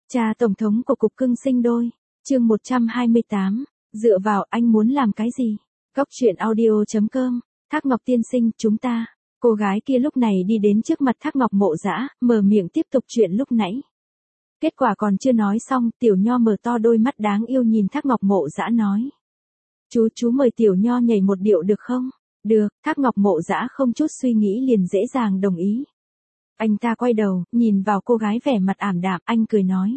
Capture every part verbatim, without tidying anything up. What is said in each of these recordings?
Cha Tổng thống của Cục Cưng Sinh Đôi, chương một trăm hai mươi tám, dựa vào anh muốn làm cái gì? Góc truyện audio chấm com, Thác Ngọc tiên sinh, chúng ta. Cô gái kia lúc này đi đến trước mặt Thác Ngọc Mộ Dã, mở miệng tiếp tục chuyện lúc nãy. Kết quả còn chưa nói xong, Tiểu Nho mở to đôi mắt đáng yêu nhìn Thác Ngọc Mộ Dã nói. Chú chú mời Tiểu Nho nhảy một điệu được không? Được, Thác Ngọc Mộ Dã không chút suy nghĩ liền dễ dàng đồng ý. Anh ta quay đầu, nhìn vào cô gái vẻ mặt ảm đạm, anh cười nói.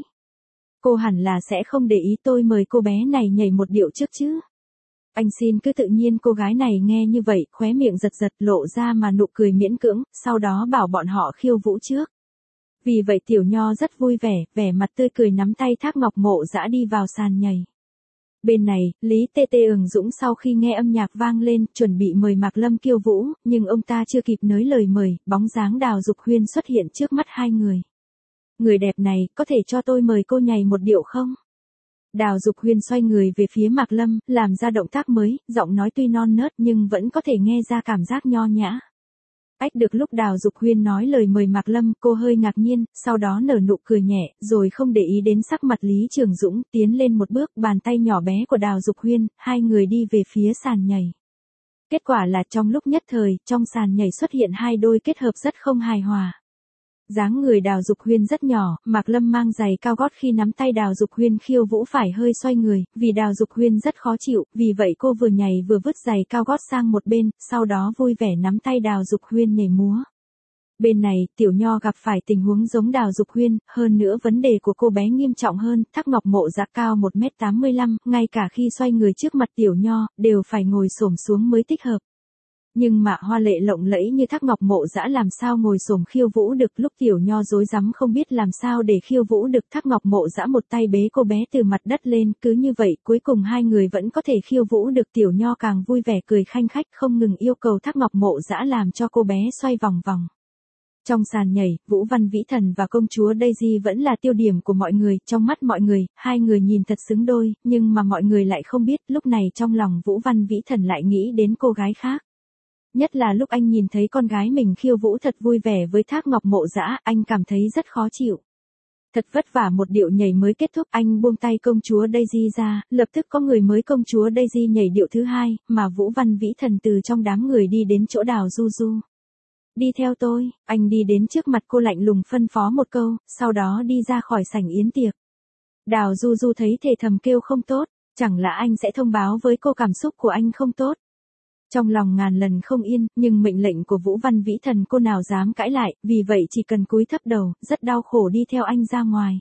Cô hẳn là sẽ không để ý tôi mời cô bé này nhảy một điệu trước chứ. Anh xin cứ tự nhiên. Cô gái này nghe như vậy, khóe miệng giật giật lộ ra mà nụ cười miễn cưỡng, sau đó bảo bọn họ khiêu vũ trước. Vì vậy Tiểu Nho rất vui vẻ, vẻ mặt tươi cười nắm tay Thác Ngọc Mộ Dã đi vào sàn nhảy. Bên này, Lý Tê Tê Ừng Dũng sau khi nghe âm nhạc vang lên, chuẩn bị mời Mạc Lâm khiêu vũ, nhưng ông ta chưa kịp nới lời mời, bóng dáng Đào Dục Huyên xuất hiện trước mắt hai người. Người đẹp này, có thể cho tôi mời cô nhảy một điệu không? Đào Dục Huyên xoay người về phía Mạc Lâm, làm ra động tác mới, giọng nói tuy non nớt nhưng vẫn có thể nghe ra cảm giác nho nhã. Ách được lúc Đào Dục Huyên nói lời mời Mạc Lâm, cô hơi ngạc nhiên, sau đó nở nụ cười nhẹ, rồi không để ý đến sắc mặt Lý Trường Dũng, tiến lên một bước, bàn tay nhỏ bé của Đào Dục Huyên, hai người đi về phía sàn nhảy. Kết quả là trong lúc nhất thời, trong sàn nhảy xuất hiện hai đôi kết hợp rất không hài hòa. Dáng người Đào Dục Huyên rất nhỏ, Mạc Lâm mang giày cao gót khi nắm tay Đào Dục Huyên khiêu vũ phải hơi xoay người, vì Đào Dục Huyên rất khó chịu, vì vậy cô vừa nhảy vừa vứt giày cao gót sang một bên, sau đó vui vẻ nắm tay Đào Dục Huyên nhảy múa. Bên này, Tiểu Nho gặp phải tình huống giống Đào Dục Huyên, hơn nữa vấn đề của cô bé nghiêm trọng hơn, Thác Ngọc Mộ Dã cao một mét tám mươi lăm, ngay cả khi xoay người trước mặt Tiểu Nho, đều phải ngồi xổm xuống mới thích hợp. Nhưng mà hoa lệ lộng lẫy như Thác Ngọc Mộ Dã làm sao ngồi xổm khiêu vũ được. Lúc Tiểu Nho rối rắm không biết làm sao để khiêu vũ được, Thác Ngọc Mộ Dã một tay bế cô bé từ mặt đất lên, cứ như vậy cuối cùng hai người vẫn có thể khiêu vũ được. Tiểu Nho càng vui vẻ cười khanh khách không ngừng yêu cầu Thác Ngọc Mộ Dã làm cho cô bé xoay vòng vòng. Trong sàn nhảy, Vũ Văn Vĩ Thần và công chúa Daisy vẫn là tiêu điểm của mọi người, trong mắt mọi người, hai người nhìn thật xứng đôi, nhưng mà mọi người lại không biết, lúc này trong lòng Vũ Văn Vĩ Thần lại nghĩ đến cô gái khác. Nhất là lúc anh nhìn thấy con gái mình khiêu vũ thật vui vẻ với Thác Ngọc Mộ Dã, anh cảm thấy rất khó chịu. Thật vất vả một điệu nhảy mới kết thúc, anh buông tay công chúa Daisy ra, lập tức có người mới công chúa Daisy nhảy điệu thứ hai, mà Vũ Văn Vĩ Thần từ trong đám người đi đến chỗ Đào Du Du. Đi theo tôi, anh đi đến trước mặt cô lạnh lùng phân phó một câu, sau đó đi ra khỏi sảnh yến tiệc. Đào Du Du thấy thề thầm kêu không tốt, chẳng lẽ anh sẽ thông báo với cô cảm xúc của anh không tốt. Trong lòng ngàn lần không yên, nhưng mệnh lệnh của Vũ Văn Vĩ Thần cô nào dám cãi lại, vì vậy chỉ cần cúi thấp đầu, rất đau khổ đi theo anh ra ngoài.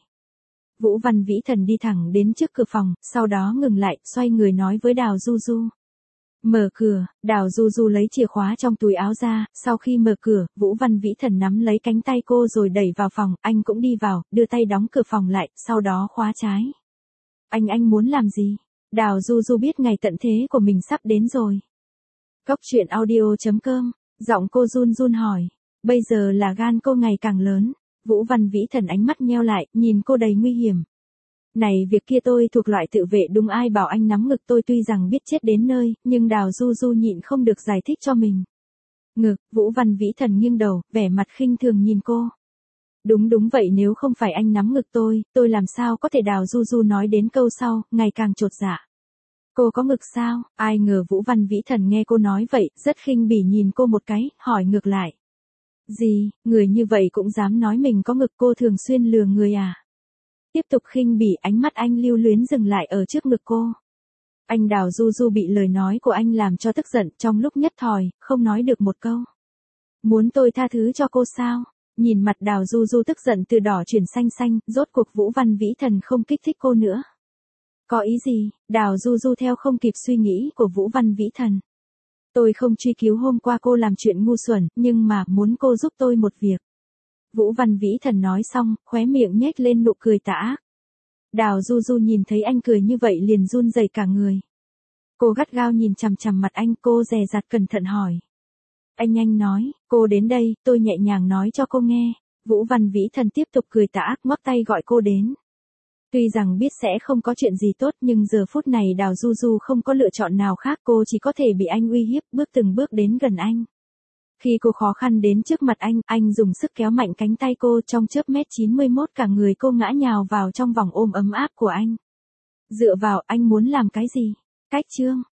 Vũ Văn Vĩ Thần đi thẳng đến trước cửa phòng, sau đó ngừng lại, xoay người nói với Đào Du Du. Mở cửa. Đào Du Du lấy chìa khóa trong túi áo ra, sau khi mở cửa, Vũ Văn Vĩ Thần nắm lấy cánh tay cô rồi đẩy vào phòng, anh cũng đi vào, đưa tay đóng cửa phòng lại, sau đó khóa trái. Anh anh muốn làm gì? Đào Du Du biết ngày tận thế của mình sắp đến rồi. Góc truyện audio chấm com, giọng cô run run hỏi. Bây giờ là gan cô ngày càng lớn. Vũ Văn Vĩ Thần ánh mắt nheo lại, nhìn cô đầy nguy hiểm. Này việc kia tôi thuộc loại tự vệ, đúng, ai bảo anh nắm ngực tôi, tuy rằng biết chết đến nơi, nhưng Đào Du Du nhịn không được giải thích cho mình. Ngực. Vũ Văn Vĩ Thần nghiêng đầu, vẻ mặt khinh thường nhìn cô. Đúng đúng vậy, nếu không phải anh nắm ngực tôi, tôi làm sao có thể. Đào Du Du nói đến câu sau, ngày càng chột dạ. Cô có ngực sao? Ai ngờ Vũ Văn Vĩ Thần nghe cô nói vậy, rất khinh bỉ nhìn cô một cái, hỏi ngược lại. Gì, người như vậy cũng dám nói mình có ngực, cô thường xuyên lừa người à? Tiếp tục khinh bỉ, ánh mắt anh lưu luyến dừng lại ở trước ngực cô. Anh Đào Du Du bị lời nói của anh làm cho tức giận, trong lúc nhất thời, không nói được một câu. Muốn tôi tha thứ cho cô sao? Nhìn mặt Đào Du Du tức giận từ đỏ chuyển xanh xanh, rốt cuộc Vũ Văn Vĩ Thần không kích thích cô nữa. Có ý gì? Đào Du Du theo không kịp suy nghĩ của Vũ Văn Vĩ Thần. Tôi không truy cứu hôm qua cô làm chuyện ngu xuẩn, nhưng mà muốn cô giúp tôi một việc. Vũ Văn Vĩ Thần nói xong, khóe miệng nhếch lên nụ cười tà ác. Đào Du Du nhìn thấy anh cười như vậy liền run rẩy cả người. Cô gắt gao nhìn chằm chằm mặt anh, cô dè dặt cẩn thận hỏi. Anh nhanh nói, cô đến đây, tôi nhẹ nhàng nói cho cô nghe. Vũ Văn Vĩ Thần tiếp tục cười tà ác, ngoắc tay gọi cô đến. Tuy rằng biết sẽ không có chuyện gì tốt, nhưng giờ phút này Đào Du Du không có lựa chọn nào khác, cô chỉ có thể bị anh uy hiếp, bước từng bước đến gần anh. Khi cô khó khăn đến trước mặt anh, anh dùng sức kéo mạnh cánh tay cô, trong chớp mét chín mươi mốt cả người cô ngã nhào vào trong vòng ôm ấm áp của anh. Dựa vào, anh muốn làm cái gì? Cách chương